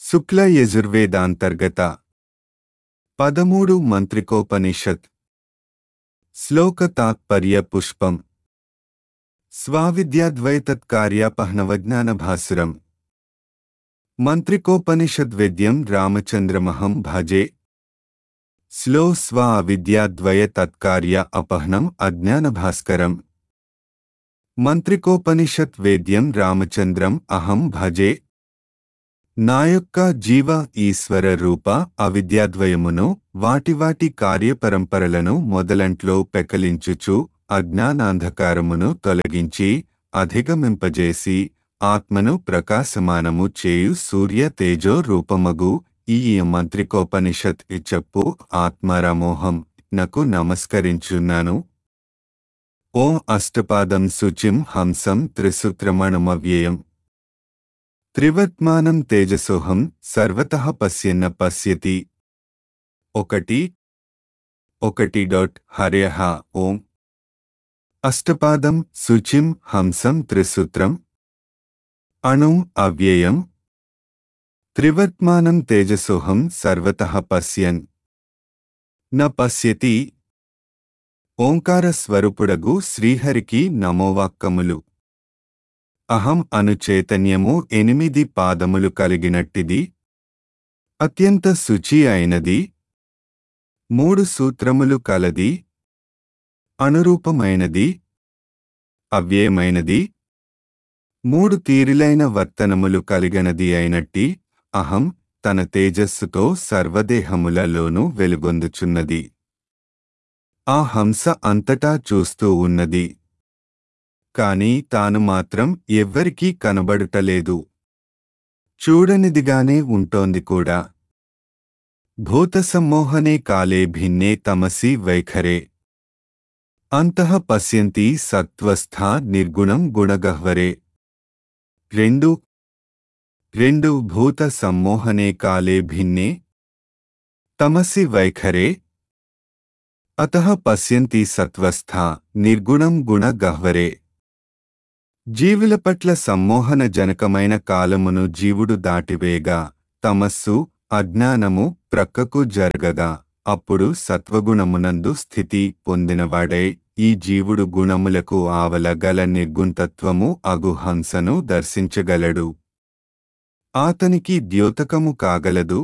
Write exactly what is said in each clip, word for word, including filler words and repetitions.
శుక్ల యజుర్వేదాంతర్గత పదమూడు మంత్రికోపనిషత్ శ్లోక తాత్పర్య పుష్పం స్వావిద్యాద్వైతత్కార్యాపహ్నవజ్ఞానభాసురం మంత్రికోపనిషద్వేద్యం రామచంద్రమహం భజే శ్లో స్వ అవిద్యాద్వయ తత్కార్య అపహ్నం అజ్ఞానభాస్కరం మంత్రికోపనిషత్ వేద్యం రామచంద్రం అహం భజే నా యొక్క జీవ ఈశ్వర రూప అవిద్యాద్వయమును వాటి వాటి కార్యపరంపరలను మొదలంట్లో పెకలించుచు అజ్ఞానాంధకారమును తొలగించి అధిగమింపజేసి ఆత్మను ప్రకాశమానము చేయు సూర్య తేజో రూపమగు ఈ మంత్రికోపనిషత్ చెప్పు ఆత్మారామోహం నకు నమస్కరించున్నాను. ఓం అష్టపాదం శుచిం హంసం త్రిసూత్రమణుమవ్యయం త్రివర్త్మానం తేజసోహం సర్వతః పశ్యన్న పశ్యతి. ఒకటి ఒకటి డాట్ హర్యః ఓం అష్టపాదం శుచిం హంసం త్రిసూత్రం అణుం అవ్యయం త్రివర్త్మానం తేజసోహం సర్వతః పశ్యన్ న పశ్యతి. ఓంకార స్వరూపుడగు శ్రీహరికి నమోవాక్కములు. అహం అను చైతన్యము ఎనిమిది పాదములు కలిగినట్టిది, అత్యంత శుచి అయినది, మూడు సూత్రములు కలది, అనురూపమైనది, అవ్యయమైనది, మూడు తీరిలైన వర్తనములు కలిగనది అయినట్టి అహం తన తేజస్సుతో సర్వదేహములలోనూ వెలుగొందుచున్నది. ఆ హంస అంతటా చూస్తూ ఉన్నది, కాని తాను మాత్రం ఎవ్వరికీ కనబడుటలేదు. చూడనిదిగానే ఉంటోంది కూడా. భూతసమ్మోహనే కాలే భిన్నే తమసి వైఖరే అంతః పశ్యంతి సత్వస్థా నిర్గుణం గుణగహ్వరే. రెండు రెండు భూత సమ్మోహనే కాలే భిన్నే తమసి వైఖరే అతః పశ్యంతి సత్వస్థా నిర్గుణం గుణగహ్వరే. జీవుల పట్ల సమ్మోహన జనకమైన కాలమును జీవుడు దాటివేగా తమస్సు అజ్ఞానము ప్రక్కకు జరగగా అప్పుడు సత్వగుణమునందు స్థితి పొందినవాడై ఈ జీవుడు గుణములకు ఆవల గల నిర్గుణతత్వము అగు హంసను దర్శించగలడు. ఆతనికి ద్యోతకము కాగలదు.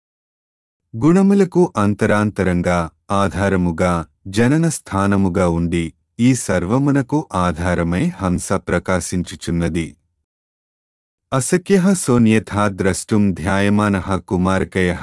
గుణములకు అంతరాంతరంగా ఆధారముగా జనన స్థానముగా ఉండి ఈ సర్వమునకు ఆధారమై హంస ప్రకాశించుచున్నది. అశక్యః సోన్యథా ద్రష్టుం ధ్యాయమానః కుమారకయః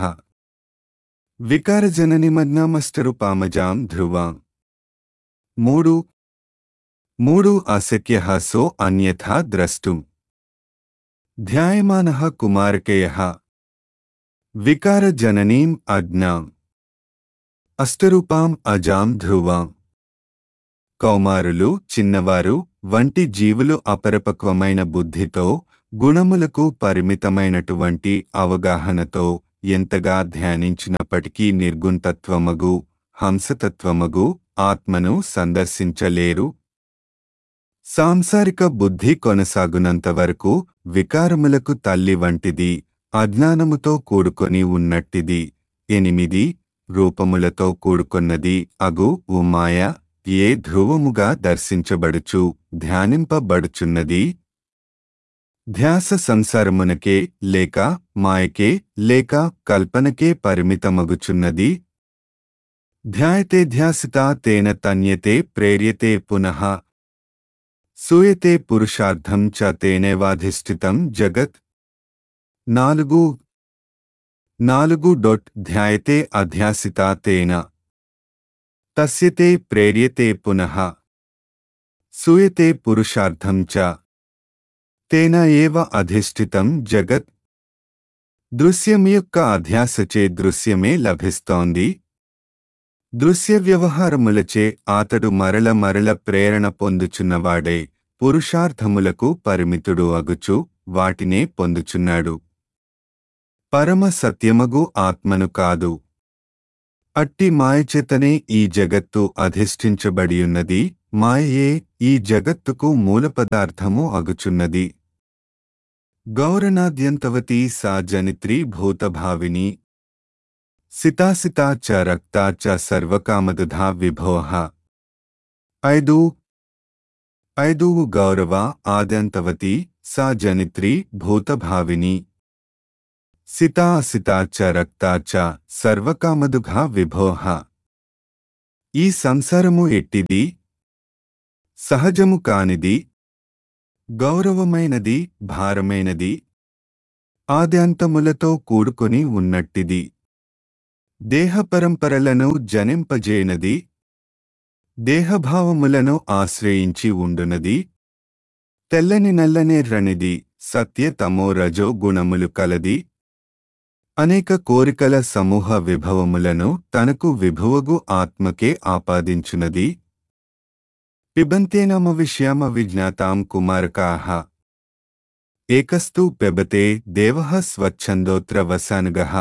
వికారజననిమగ్నామష్టరూపామజాం ధ్రువాం. మూడు మూడు అశక్యః సో అన్యథా ద్రష్టుం ధ్యాయమానః కుమారకయః వికారజననీం అజ్ఞాం అష్టరూపాం అజాం ధ్రువాం. కౌమారులు చిన్నవారు వంటి జీవులు అపరిపక్వమైన బుద్ధితో గుణములకు పరిమితమైనటువంటి అవగాహనతో ఎంతగా ధ్యానించినప్పటికీ నిర్గుణతత్వమగు హంసతత్వమగు ఆత్మను సందర్శించలేరు. సాంసారిక బుద్ధి కొనసాగునంతవరకు వికారములకు తల్లి వంటిది, అజ్ఞానముతో కూడుకొని ఉన్నట్టిది, ఎనిమిది రూపములతో కూడుకొన్నది అగు ఉమాయ ఏ ధ్రువముగా దర్శించబడుచు ధ్యానింపబడుచున్నది. ధ్యాస సంసారమునకే లేక మాయకే లేక కల్పనకే పరిమితమగుచున్నది. ధ్యాయతే ధ్యాసితా తేన తన్యతే ప్రేర్యతే పునః సూయతే పురుషార్థం చ తేనేవాధిష్ఠితం జగత్. నాలుగు నాలుగు డొట్ ధ్యాయతే అధ్యాసితా తేన తస్యతే ప్రేర్యతే పునః సూయతే పురుషార్థం చ తేన ఏవ అధిష్ఠితం జగత్. దృశ్యం యొక్క అధ్యాసచే దృశ్యమే లభిస్తోంది. దృశ్య వ్యవహారములచే అతడు మరల మరల ప్రేరణ పొందుచున్నవాడే పురుషార్థములకు పరిమితుడు అగుచు వాటినే పొందుచున్నాడు. పరమ సత్యమగు ఆత్మను కాదు. అట్టి మాయచేతనే ఈ జగత్తు అధిష్ఠించబడియున్నది. మాయయే ఈ జగత్తుకు మూలపదార్థము అగుచున్నది. గౌరనాద్యంతవతీ సా జనిత్రీ భూతభావిని సితాసితా చ రక్తా చ సర్వకామదుధా విభోః. ఐదు ఐదు గౌరవ ఆద్యంతవతి సా జనిత్రీ భూతభావిని సితా అసితా చ రక్తా చ సర్వకామదుఘా విభోః. ఈ సంసారము ఎట్టిది, సహజము కానిది, గౌరవమైనది, భారమైనది, ఆద్యంతములతో కూడుకొని ఉన్నట్టిది, దేహపరంపరలను జనింపజేయనది, దేహభావములను ఆశ్రయించి ఉండునది, తెల్లని నల్లనేర్రనిది, సత్య తమో రజో గుణములు కలది, అనేక కోరికల సమూహ విభవములను తనకు విభువగు ఆత్మకే ఆపాదించునది. పిబంతేనమ విషయామ విజ్ఞాతాం కుమారకాః. ఏకస్తు పిబతే దేవః స్వచ్ఛందోత్ర వసానుగః.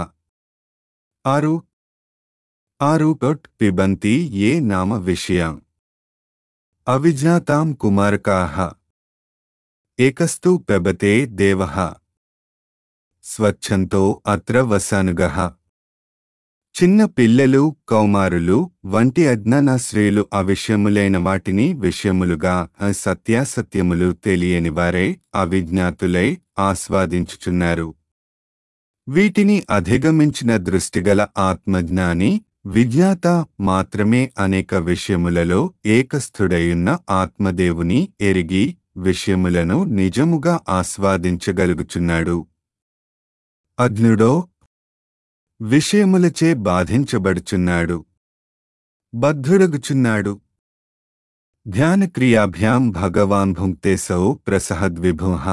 ఆరు ఆరు డొట్ పిబంతి ఏ నామ విషయాం అవిజ్ఞాతాం కుమారకాః. ఏకస్తు పిబతే దేవః స్వచ్ఛంతో అత్ర వసానుగః. చిన్న పిల్లలు, కౌమారులు వంటి అజ్ఞానాశ్రయులు అవిషయములైన వాటిని విషయములుగా, సత్యాసత్యములు తెలియని వారే అవిజ్ఞాతులై ఆస్వాదించుచున్నారు. వీటిని అధిగమించిన దృష్టిగల ఆత్మజ్ఞాని, విజ్ఞాత మాత్రమే అనేక విషయములలో ఏకస్థుడయున్న ఆత్మదేవుని ఎరిగి విషయములను నిజముగా ఆస్వాదించగలుగుచున్నాడు. అజ్ఞుడో విషయములచే బాధించబడుచున్నాడు, బద్ధుడగుచున్నాడు. ధ్యానక్రియాభ్యాం భగవాన్ భుంక్తేసౌ ప్రసహద్విభుః.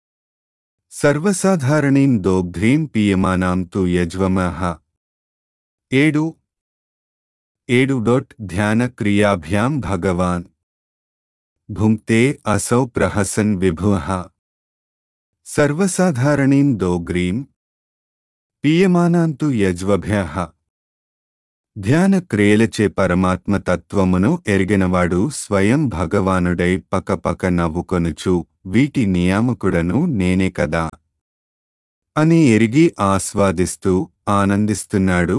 సర్వసాధారణీం దోగ్ధ్రీం పీయమానాం తు యజ్వమః. ఏడు ఏడు డొట్ ధ్యాన క్రియాభ్యాం భగవాన్ భుంక్తే అసౌ ప్రహసన్ విభుః. సర్వసాధారణీం దోగ్రీం పీయమానాంతు యజ్వభ్యః. ధ్యాన క్రియలచే పరమాత్మ తత్వమును ఎరిగినవాడు స్వయం భగవానుడై పకపక నవ్వుకొనుచు వీటి నియామకుడను నేనే కదా అని ఎరిగి ఆస్వాదిస్తూ ఆనందిస్తున్నాడు.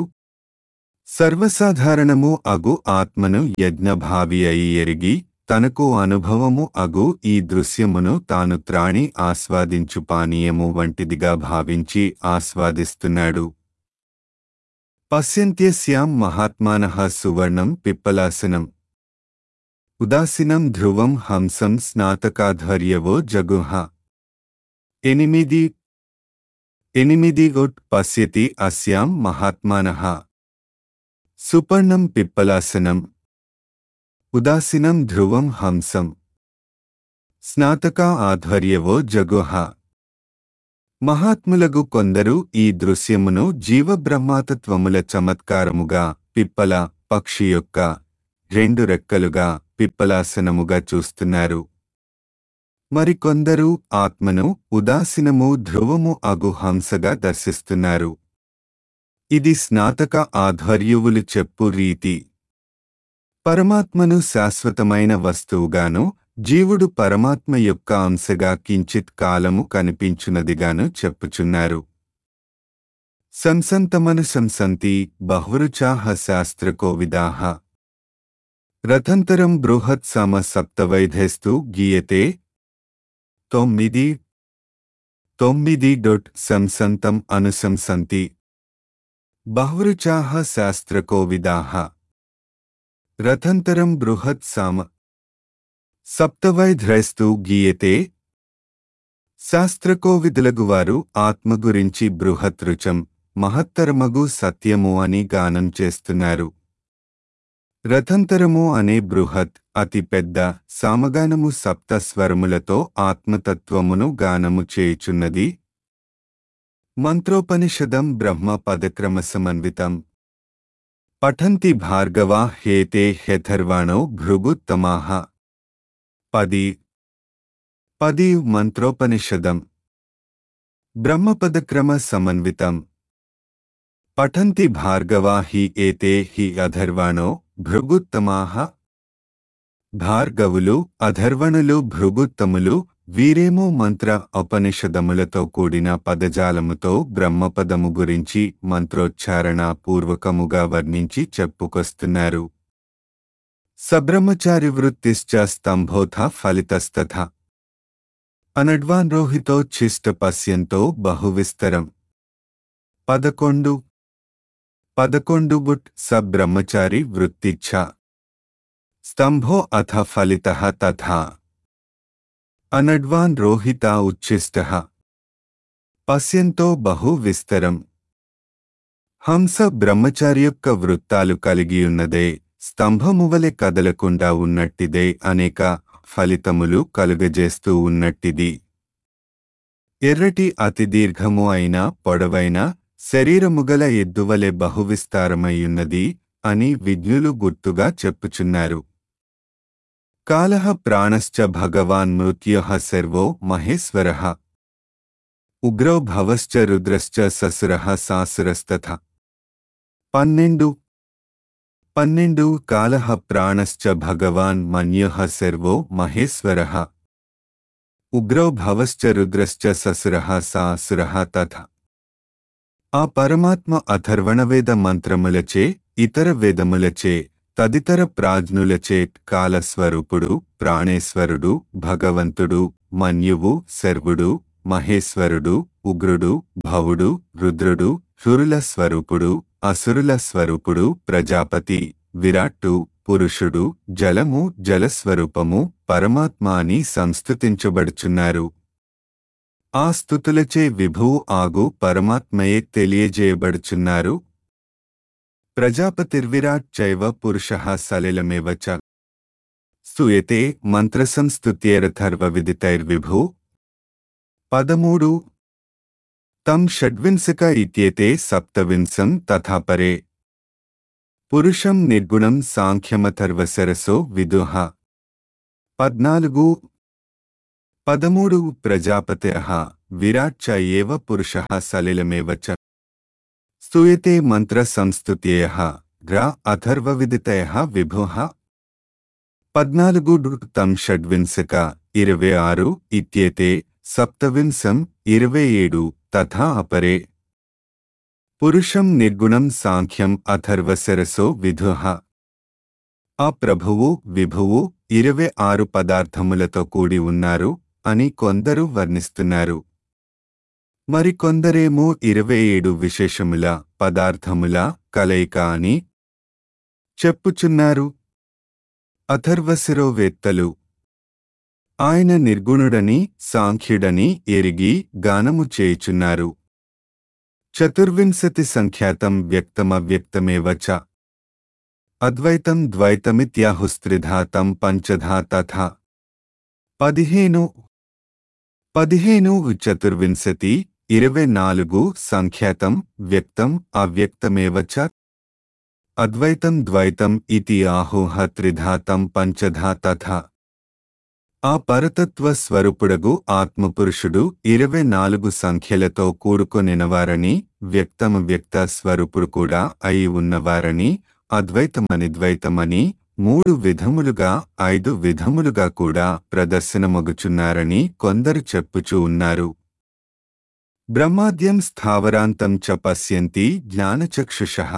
సర్వసాధారణము అగు ఆత్మను యజ్ఞభావి అయి ఎరిగి తనకు అనుభవము అగు ఈ దృశ్యమును తాను త్రాణి ఆస్వాదించు పానీయము వంటిదిగా భావించి ఆస్వాదిస్తున్నాడు. పశ్యంత్యస్యాం మహాత్మానః సువర్ణం పిప్పలాసనం ఉదాసీనం ధ్రువం హంసం స్నాతకాధ్వర్యవో జగుః. ఎనిమిది ఎనిమిది ఉట్ పశ్యతి అస్యాం మహాత్మానః సుపర్ణం పిప్పలాసనం ఉదాసీనం ధ్రువం హంసం స్నాతకా ఆధ్వర్యవో జగుః. మహాత్ములగు కొందరు ఈ దృశ్యమును జీవబ్రహ్మాతత్వముల చమత్కారముగా, పిప్పల పక్షి యొక్క రెండు రెక్కలుగా, పిప్పలాసనముగా చూస్తున్నారు. మరికొందరు ఆత్మను ఉదాసీనము ధ్రువము అగు హంసగా దర్శిస్తున్నారు. ఇది స్నాతక ఆధ్వర్యువులు చెప్పు రీతి. పరమాత్మను శాశ్వతమైన వస్తువుగాను, జీవుడు పరమాత్మ యొక్క అంశగా కించిత్ కాలము కనిపించునదిగాను చెప్పుచున్నారు. సంసంతమనుశంసంతి బహురుచాః శాస్త్రకోవిదాః. రథంతరం బృహత్ సమ సప్తవైధేస్తు గీయతే. తొమ్మిది తొమ్మిది డొట్ సంసంతం అనుశంసంతి బహురుచాః శాస్త్రకోవిదాః. రథంతరం బృహత్ సామ సప్తవైధ్రైస్తు గీయతే. శాస్త్రకోవిదులగువారు ఆత్మ గురించి బృహతృచం, మహత్తరమగు సత్యము అని గానం చేస్తున్నారు. రథంతరము అనే బృహత్ అతి పెద్ద సామగానము సప్త స్వరములతో ఆత్మతత్వమును గానము చేయుచున్నది. మంత్రోపనిషదం బ్రహ్మ పదక్రమ సమన్వితం. పఠంతి భార్గవా హేతే హ్యథర్వాణో భృగుత్తమాః. పది పది మంత్రోపనిషదం బ్రహ్మపదక్రమ సమన్వితం. పఠంతి భార్గవా హి ఏతే హి అధర్వాణో భృగుత్తమాః. భార్గవులు, అధర్వణులు, భృగుత్తములు వీరేమో మంత్ర ఉపనిషదములతో కూడిన పదజాలముతో బ్రహ్మపదము గురించి మంత్రోచ్చారణ పూర్వకముగా వర్ణించి చెప్పుకొస్తున్నారు. సబ్రహ్మచారి వృత్తిశ్చ స్తంభోథ ఫలితస్తథ అనడ్వాన్రోహితోచ్ఛిష్ట పశ్యంతో బహువిస్తరం. పదకొండు పదకొండు బుట్ సబ్రహ్మచారి వృత్తిచ్ఛ స్తంభో అథ ఫలితః తథా అనడ్వాన్ రోహిత ఉచ్ఛిష్టః పశ్యంతో బహు విస్తరం. హంస బ్రహ్మచారి యొక్క వృత్తాలు కలిగియున్నదే, స్తంభమువలె కదలకుండా ఉన్నట్టిదే, అనేక ఫలితములు కలుగజేస్తూ ఉన్నట్టిది. ఎర్రటి అతి దీర్ఘము అయిన పొడవైన శరీరముగల ఎద్దువలె బహువిస్తారమయ్యున్నది అని విజ్ఞులు గుర్తుగా చెప్పుచున్నారు. కాలః ప్రాణశ్చ భగవాన్ మృత్యుః సర్వో మహేశ్వరః ఉగ్రో భవశ్చ రుద్రశ్చ ససురః సాసురస్తథ. పన్నెండు పన్నెండు కాలః ప్రాణశ్చ భగవాన్ మన్యుః సర్వో మహేశ్వరః ఉగ్రో భవశ్చ రుద్రశ్చ ససురః సాసురః తథ. ఆ పరమాత్మ అథర్వణవేద మంత్రములచే, ఇతర వేదములచే, తదితర ప్రాజ్ఞులచే కాలస్వరూపుడు, ప్రాణేశ్వరుడు, భగవంతుడు, మన్యువు, శర్వుడు, మహేశ్వరుడు, ఉగ్రుడు, భవుడు, రుద్రుడు, సురుల స్వరూపుడు, అసురుల స్వరూపుడు, ప్రజాపతి, విరాట్టు, పురుషుడు, జలము, జలస్వరూపము, పరమాత్మ అని సంస్తుతించబడుచున్నారు. ఆ స్తుతులచే విభువు ఆగు పరమాత్మయే తెలియజేయబడుచున్నారు. ప్రజాపతిర్విరాట్ చైవ పురుషః సలిలమేవ చ స్తూయతే మంత్రసంస్తుత్యేరథర్వవిదితైర్విభూ. పదమూడు తం షడ్వింశక ఇత్యేతే సప్తవింశం తథా పరే పురుషం నిర్గుణం సాంఖ్యమథర్వసరసో విదుః. పద్నాలుగు పదమూడు ప్రజాపతయః విరాట్ చ ఏవ పురుషః సలిలమేవ చ స్తూయతే మంత్రసంస్తుత్యయః గ్రా అథర్వవిదితయః విభుః. పద్నాలుగు తం షడ్వింశక ఇరవై ఆరు ఇత్యేతే సప్తవింశం ఇరవై ఏడు తథా అపరే పురుషం నిర్గుణం సాంఖ్యం అథర్వసరసో విదుః. ఆ ప్రభువు విభువు ఇరవై ఆరు పదార్థములతో కూడి ఉన్నారు అని కొందరు వర్ణిస్తున్నారు. మరికొందరేమో ఇరవై ఏడు విశేషముల పదార్థముల కలయిక అని చెప్పుచున్నారు. అథర్వశిరోవేత్తలు ఆయన నిర్గుణుడని, సాంఖ్యుడని ఎరిగి గానము చేయుచున్నారు. చతుర్వింశతి సంఖ్యాతం వ్యక్తమవ్యక్తమేవ చ అద్వైతం ద్వైతమిత్యాహుస్త్రిధా తం పంచధా తథా. పదిహేను పదిహేను చతుర్వింశతి ఇరవై నాలుగు సంఖ్యాతం వ్యక్తం అవ్యక్తమేవ చ అద్వైతం ద్వైతం ఇతి ఆహుః త్రిధా తం పంచధా తథా. ఆ పరతత్వ స్వరూపుడగు ఆత్మపురుషుడు ఇరవై నాలుగు సంఖ్యలతో కూడుకొనినవారని, వ్యక్తం వ్యక్త స్వరూపుడు కూడా అయి ఉన్నవారని, అద్వైతమనిద్వైతమని మూడు విధములుగా ఐదు విధములుగా కూడా ప్రదర్శనమగుచున్నారని కొందరు చెప్పుచూ ఉన్నారు. బ్రహ్మాద్యం స్థావరాంతం చ పశ్యంతి జ్ఞానచక్షుషః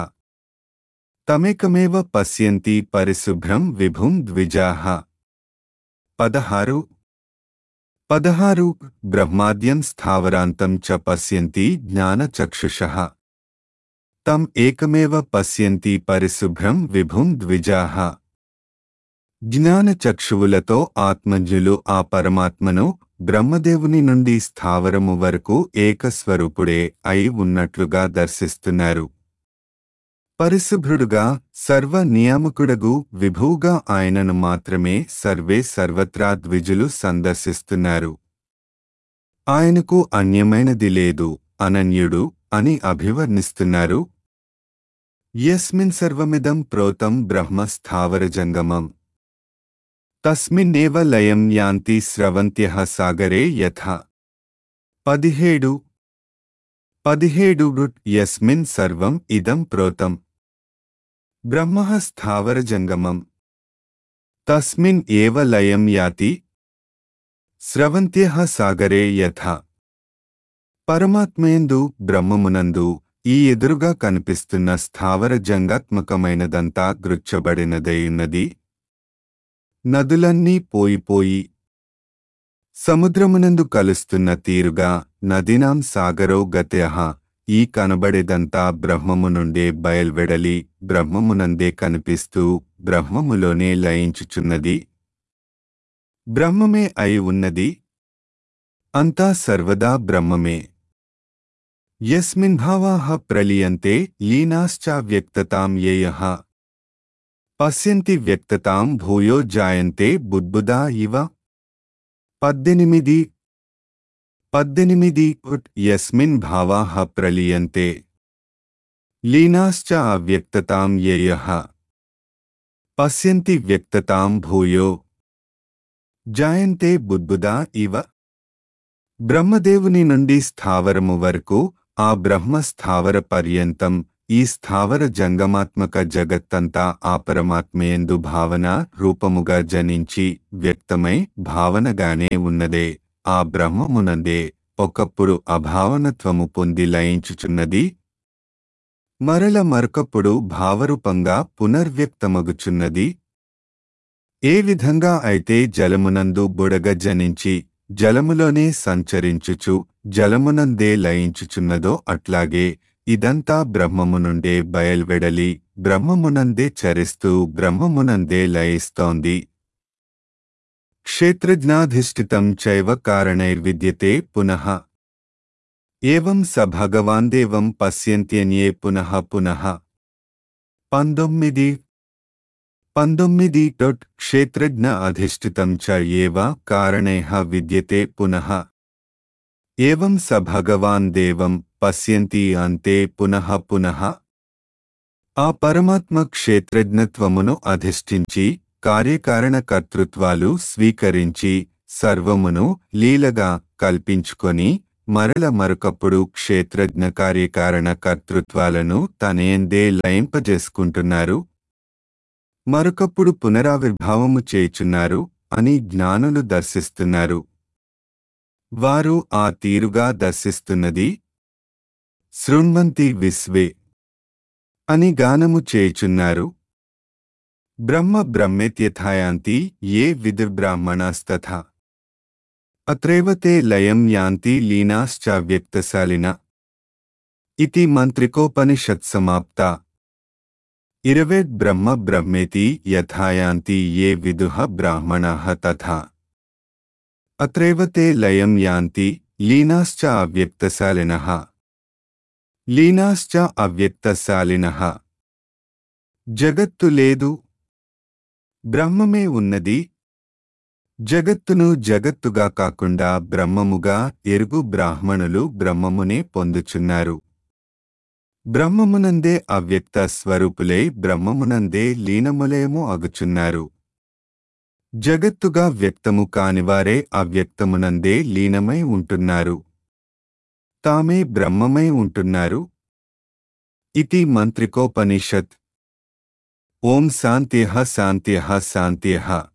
తమేకమేవ పశ్యంతి పరిశుభ్రం విభుం ద్విజాః. పదహారు పదహారు బ్రహ్మాద్యం స్థావరాంతం చ పశ్యంతి జ్ఞానచక్షుషః తం ఏకమేవ పశ్యంతి పరిశుభ్రం విభుం ద్విజాః. జ్ఞానచక్షువులతో ఆత్మజ్ఞులు ఆ పరమాత్మను బ్రహ్మదేవుని నుండి స్థావరము వరకు ఏకస్వరూపుడే అయి ఉన్నట్లుగా దర్శిస్తున్నారు. పరిశుభ్రుడుగా సర్వ నియామకుడగు విభువుగా ఆయనను మాత్రమే సర్వే సర్వత్రా ద్విజులు సందర్శిస్తున్నారు. ఆయనకు అన్యమైనది లేదు, అనన్యుడు అని అభివర్ణిస్తున్నారు. యస్మిన్ సర్వమిదం ప్రోతం బ్రహ్మ స్థావరజంగమం తస్మిన్నేవ లయం యాంతి స్రవంత్యః సాగరే యథా. పదిహేడు పదిహేడు యస్మిన్ సర్వం ఇదం ప్రోతం బ్రహ్మ స్థావరజంగమం తస్మిన్ ఏవ లయం యాతి స్రవంత్యః సాగరే యథా. పరమాత్మయందు బ్రహ్మమునందు ఈ ఎదురుగా కనిపిస్తున్న స్థావర జంగాత్మకమైనదంతా గృచ్చబడినదైయున్నది. నదులన్నీ పోయిపోయి సముద్రమునందు కలుస్తున్న తీరుగా నదీనాం సాగరో గత్యః. ఈ కనబడేదంతా బ్రహ్మము నుండే బయల్వెడలి బ్రహ్మమునందే కనిపిస్తూ బ్రహ్మములోనే లయించుచున్నది. బ్రహ్మమే అయి ఉన్నది. అంతా సర్వదా బ్రహ్మమే. యస్మిన్ భావాః ప్రలీయంతే లీనాశ్చావ్యక్తతాం యయః. పశ్యంతి వ్యక్తతాం భూయో జాయంతే బుద్బుదా ఇవ. పద్దెనిమిది పద్దెనిమిది యస్మిన్ భావాః ప్రలీయంతే లీనాశ్చ అవ్యక్తతాం యయః. పశ్యంతి వ్యక్తతాం భూయో జాయంతే బుద్బుదా ఇవ. బ్రహ్మదేవుని నుండి స్థావరము వరకు ఆ బ్రహ్మ స్థావర పర్యంతం ఈ స్థావర జంగమాత్మక జగత్తంతా ఆ పరమాత్మయందు భావన రూపముగా జనించి వ్యక్తమై భావనగానే ఉన్నదే. ఆ బ్రహ్మమునందే ఒకప్పుడు అభావనత్వము పొంది లయించుచున్నది. మరల మరొకప్పుడు భావరూపంగా పునర్వ్యక్తమగుచున్నది. ఏ విధంగా అయితే జలమునందు బుడగ జనించి జలములోనే సంచరించుచు జలమునందే లయించుచున్నదో అట్లాగే ఇదంతా బ్రహ్మము నుండే బయల్వెడలి బ్రహ్మమునందే చరిస్తూ బ్రహ్మమునందే లయిస్తోంది. క్షేత్రజ్ఞాధిష్ఠితం చైవ కారణైర్విద్యతే పునః. ఏవం స భగవాన్దేవం పశ్యంత్యన్యే పునః పునః. పంతొమ్మిది పంతొమ్మిది డొట్ క్షేత్రజ్ఞ అధిష్ఠితం చ ఏవ కారణైః విద్యతే పునః. ఏవం స భగవాన్ దేవం పశ్యంతి అంతే పునః పునః. ఆ పరమాత్మ క్షేత్రజ్ఞత్వమును అధిష్ఠించి కార్యకారణ కర్తృత్వాలు స్వీకరించి సర్వమును లీలగా కల్పించుకొని మరల మరొకప్పుడు క్షేత్రజ్ఞ కార్యకారణ కర్తృత్వాలను తనయందే లయింపజేసుకుంటున్నారు. మరొకప్పుడు పునరావిర్భావము చేయుచున్నారు అని జ్ఞానులు దర్శిస్తున్నారు. వారు ఆ తీరుగా దర్శిస్తున్నది శృణ్వంతి విశ్వే అని గానము చేయుచున్నారు. బ్రహ్మ బ్రహ్మేత్యథాయాంతి ఏ విదుర్బ్రాహ్మణాస్తథా. అత్రైవ తే లయం యాంతి లీనాశ్చావ్యక్తశాలిన ఇతి మంత్రికోపనిషత్సమాప్తా. ఇరవై బ్రహ్మ బ్రహ్మేతి యథాయాంతి ఏ విదుః బ్రాహ్మణాః తథా. అత్రైవ తే లయం యాంతి లీనాశ్చ అవ్యక్తశాలినః. లీనాశ్చ అవ్యక్తశాలినః. జగత్తు లేదు, బ్రహ్మమే ఉన్నది. జగత్తును జగత్తుగా కాకుండా బ్రహ్మముగా ఎరుగు బ్రాహ్మణులు బ్రహ్మమునే పొందుచున్నారు. బ్రహ్మమునందే అవ్యక్త స్వరూపులై బ్రహ్మమునందే లీనములేమో అగుచున్నారు. జగత్తుగా వ్యక్తము కానివారే అవ్యక్తమునందే లీనమై ఉంటున్నారు. తామే బ్రహ్మమై ఉంటున్నారు. ఇతి మంత్రికోపనిషత్. ఓం శాంత్యః శాంత్యః శాంత్యః.